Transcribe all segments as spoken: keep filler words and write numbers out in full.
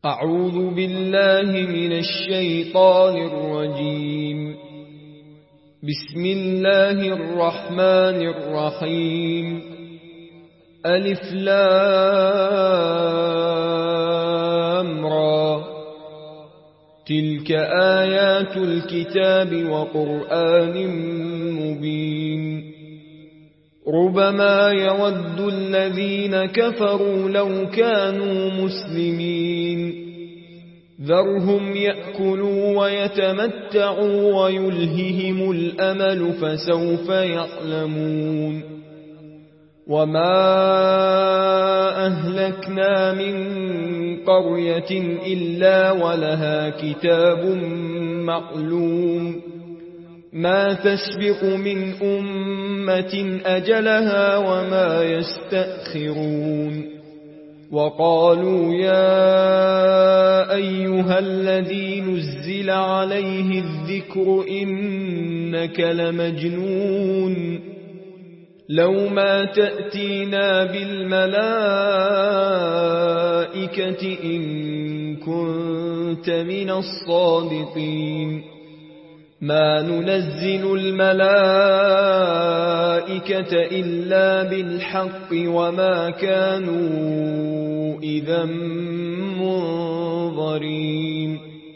أعوذ بالله من الشيطان الرجيم. بسم الله الرحمن الرحيم. ألف لام را. تلك آيات الكتاب وقرآن مبين. ربما يود الذين كفروا لو كانوا مسلمين. ذرهم يأكلوا ويتمتعوا ويلههم الأمل فسوف يعلمون. وما أهلكنا من قرية إلا ولها كتاب معلوم ما تسبق من أمة أجلها وما يستأخرون. وقالوا يا أيها الذي نزل عليه الذكر إنك لمجنون لو ما تأتينا بالملائكة إن كنت من الصادقين. ما ننزل الملائكة إلا بالحق وما كانوا إذا منظرين.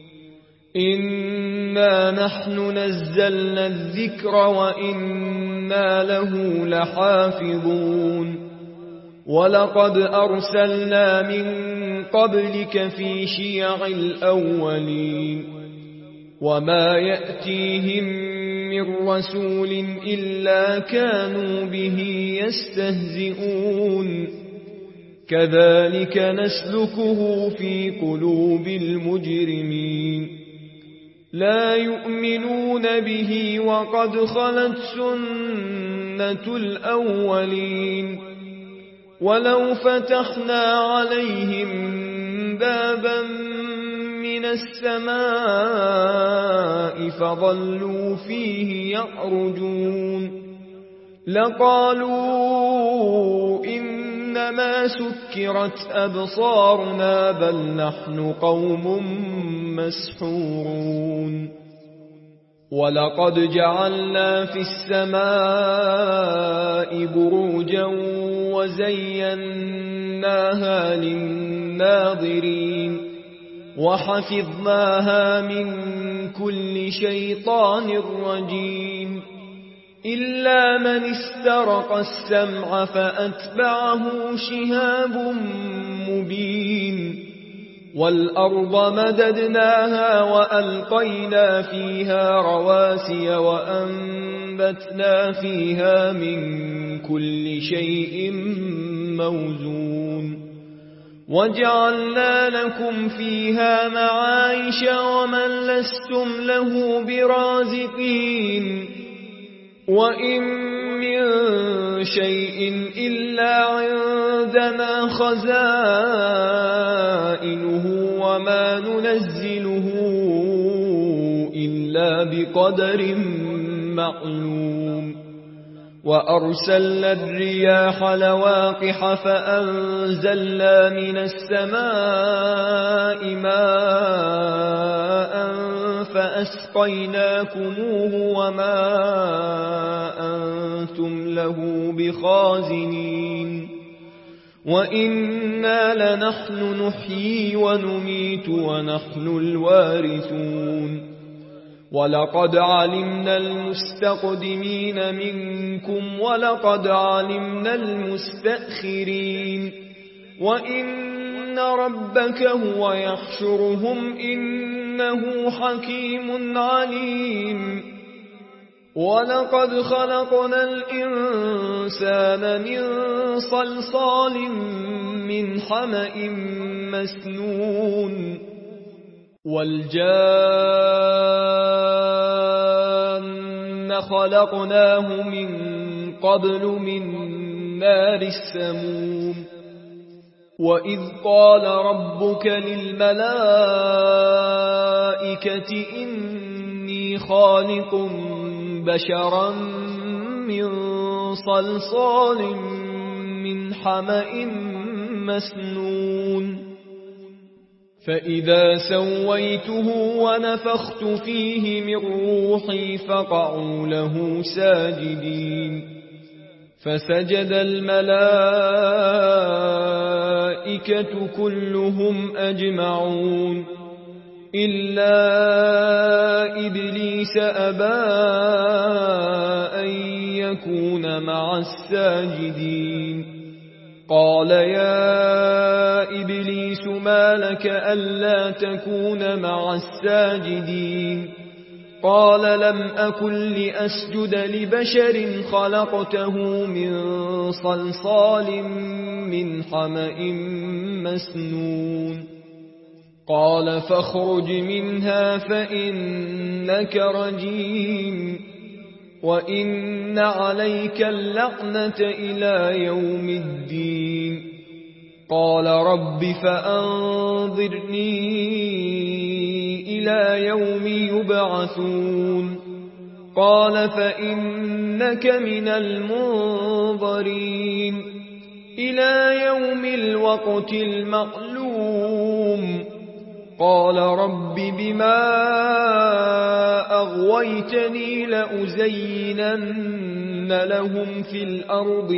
إنا نحن نزلنا الذكر وإنا له لحافظون. ولقد أرسلنا من قبلك في شيع الأولين. وما يأتيهم من رسول إلا كانوا به يستهزئون. كذلك نسلكه في قلوب المجرمين. لا يؤمنون به وقد خلت سنة الأولين. ولو فتحنا عليهم بابا من السماء فظلوا فيه يعرجون لقالوا إنما سكرت أبصارنا بل نحن قوم مسحورون. ولقد جعلنا في السماء بروجا وزيناها للناظرين وحفظناها من كل شيطان رجيم إلا من استرق السمع فأتبعه شهاب مبين. والأرض مددناها وألقينا فيها رواسي وأنبتنا فيها من كل شيء موزون. وجعلنا لكم فيها معايش ومن لستم له برازقين. وإن من شيء إلا عندنا خزائنه وما ننزله إلا بقدر معلوم. وأرسلنا الرياح لواقح فأنزلنا من السماء ماء فأسقيناكموه وما أنتم له بخازنين. وإنا لنحن نحيي ونميت ونحن الوارثون. ولقد علمنا المستقدمين منكم ولقد علمنا المستأخرين. وإن ربك هو يحشرهم إنه حكيم عليم. ولقد خلقنا الإنسان من صلصال من حمأ مسنون. والجان خلقناه من قبل من نار السموم. وإذ قال ربك للملائكة إني خالق بشرا من صلصال من حمأ مسنون فإذا سويته ونفخت فيه من روحي فقعوا له ساجدين فسجد الملائكة كلهم أجمعون إلا إبليس أبى أن يكون مع الساجدين قال يا إبليس ما لك ألا تكون مع الساجدين قال لم أكن لأسجد لبشر خلقته من صلصال من حمأ مسنون قال فاخرج منها فإنك رجيم وإن عليك اللعنة إلى يوم الدين قال رب فأنظرني إلى يوم يبعثون قال فإنك من المنظرين إلى يوم الوقت المعلوم قال رب بما أغويتني لأزينن لهم في الأرض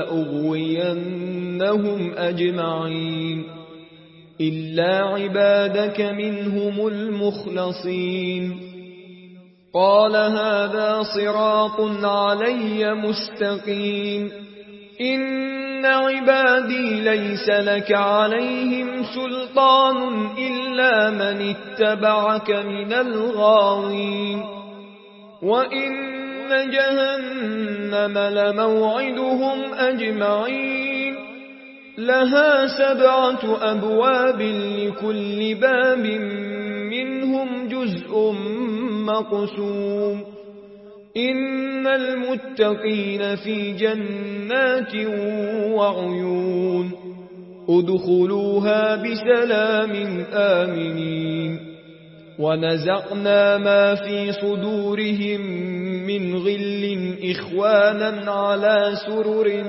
ولأغوينهم أجمعين إلا عبادك منهم المخلصين قال هذا صراط علي مستقيم إن عبادي ليس لك عليهم سلطان إلا من اتبعك من الغاوين وإن جهنم لموعدهم أجمعين لها سبعة أبواب لكل باب منهم جزء مقسوم إن المتقين في جنات وعيون ادخلوها بسلام آمنين ونزعنا ما في صدورهم من غل إخوانا على سرر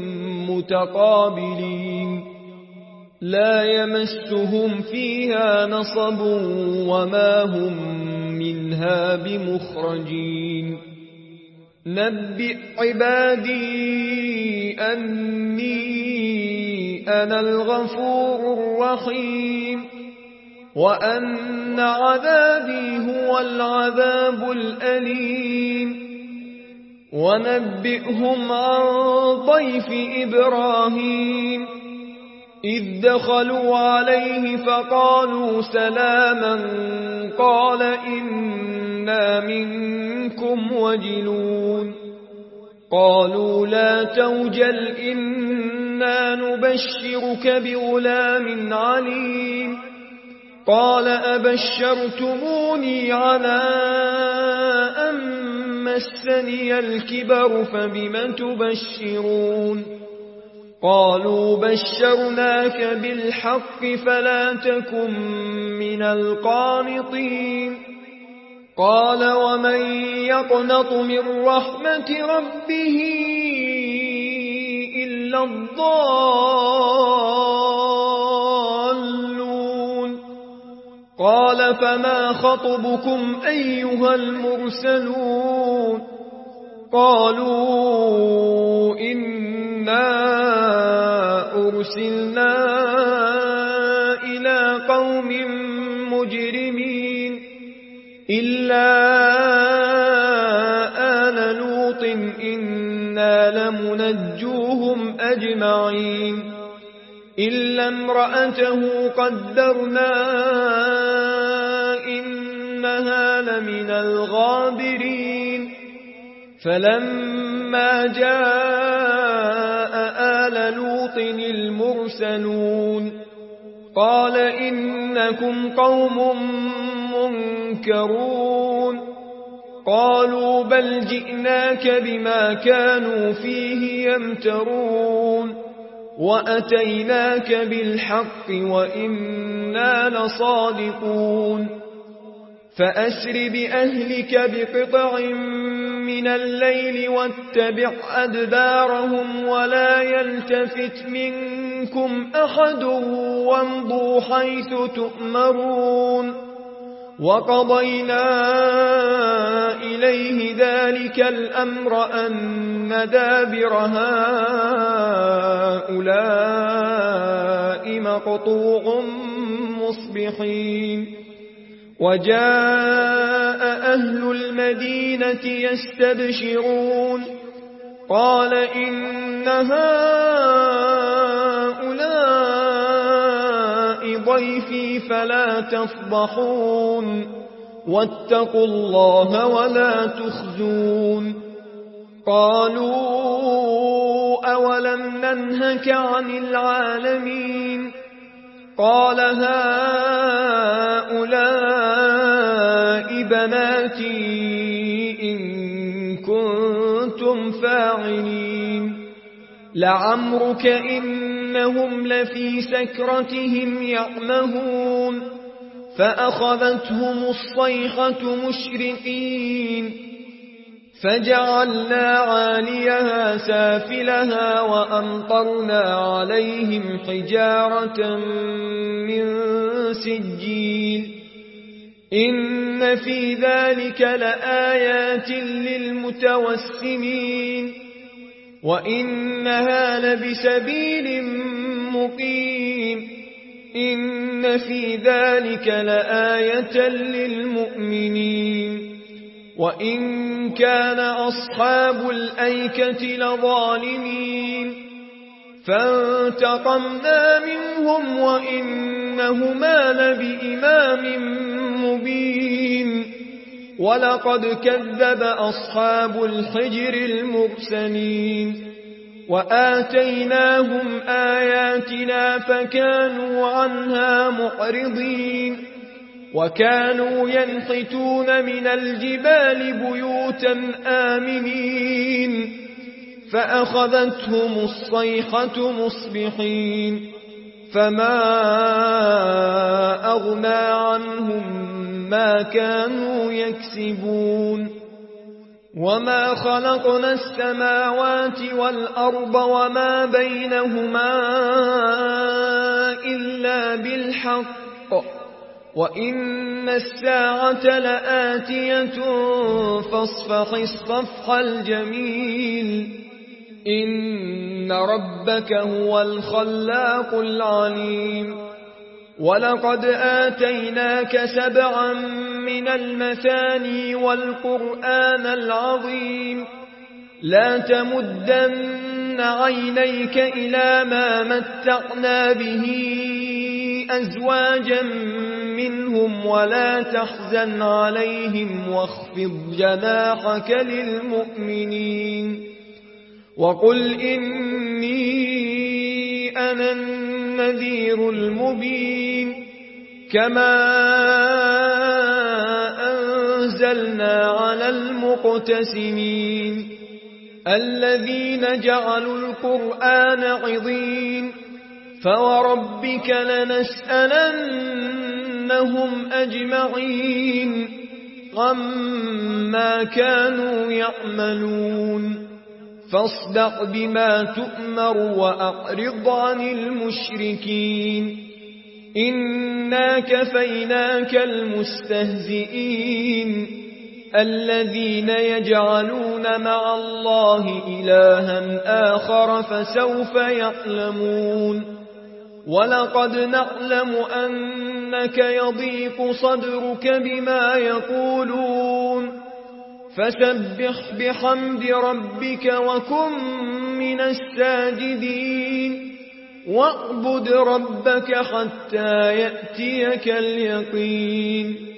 متقابلين لا يمسهم فيها نصب وما هم منها بمخرجين نبئ عبادي أني أنا الغفور الرحيم وأن عذابي هو العذاب الأليم ونبئهم عن ضيف إبراهيم إذ دخلوا عليه فقالوا سلاما قال إنا منكم وجلون قالوا لا توجل إنا نبشرك بغلام عليم قال أبشرتموني على أن مسني الكبر فبم تبشرون قالوا بشرناك بالحق فلا تكن من القانطين قال ومن يقنط من رحمة ربه إلا الضالون قال فما خطبكم أيها المرسلون قالوا إنا أرسلنا إلى قوم مجرمين إلا آل لوط إنا لمنجوهم أجمعين إلا امرأته قدرنا إنها لمن الغابرين فلما جاء آل لوط المرسلون قال إنكم قوم منكرون قالوا بل جئناك بما كانوا فيه يمترون وأتيناك بالحق وإنا لصادقون فأسر بأهلك بقطع من الليل واتبع أدبارهم ولا يلتفت منكم أحد وامضوا حيث تؤمرون وقضينا إليه ذلك الأمر أن دابر هؤلاء مقطوع مصبحين وجاء أهل المدينة يستبشرون قال إن هؤلاء ضيفي فلا تفضحون واتقوا الله ولا تخزون قالوا أولم ننهك عن العالمين قال هؤلاء بناتي إن كنتم فاعلين لعمرك إنهم لفي سكرتهم يعمهون فأخذتهم الصيحة مشرقين فجعلنا عاليها سافلها وأمطرنا عليهم حجارة من سجيل إن في ذلك لآيات للمتوسمين وإنها لبسبيل مقيم إن في ذلك لآية للمؤمنين وإن كان أصحاب الأيكة لظالمين فانتقمنا منهم وإنهما لبإمام مبين ولقد كذب أصحاب الحجر المرسلين وآتيناهم آياتنا فكانوا عنها معرضين وكانوا ينحتون من الجبال بيوتا آمنين فأخذتهم الصيحة مصبحين فما أغنى عنهم ما كانوا يكسبون وما خلقنا السماوات والأرض وما بينهما إلا بالحق وإن الساعة لآتية فاصفح الصفح الجميل إن ربك هو الخلاق العليم ولقد آتيناك سبعا من المثاني والقرآن العظيم لا تمدن عينيك إلى ما متعنا به أزواجا منهم ولا تحزن عليهم واخفض جناحك للمؤمنين وقل إني أنا النذير المبين كما أنزلنا على المقتسمين الذين جعلوا القرآن عضين فوربك لنسألنهم أجمعين عما كانوا يعملون فاصدق بما تؤمر وأعرض عن المشركين إنا كفيناك المستهزئين الذين يجعلون مع الله إلها آخر فسوف يعلمون ولقد نعلم أنك يضيق صدرك بما يقولون فسبح بحمد ربك وكن من الساجدين واعبد ربك حتى يأتيك اليقين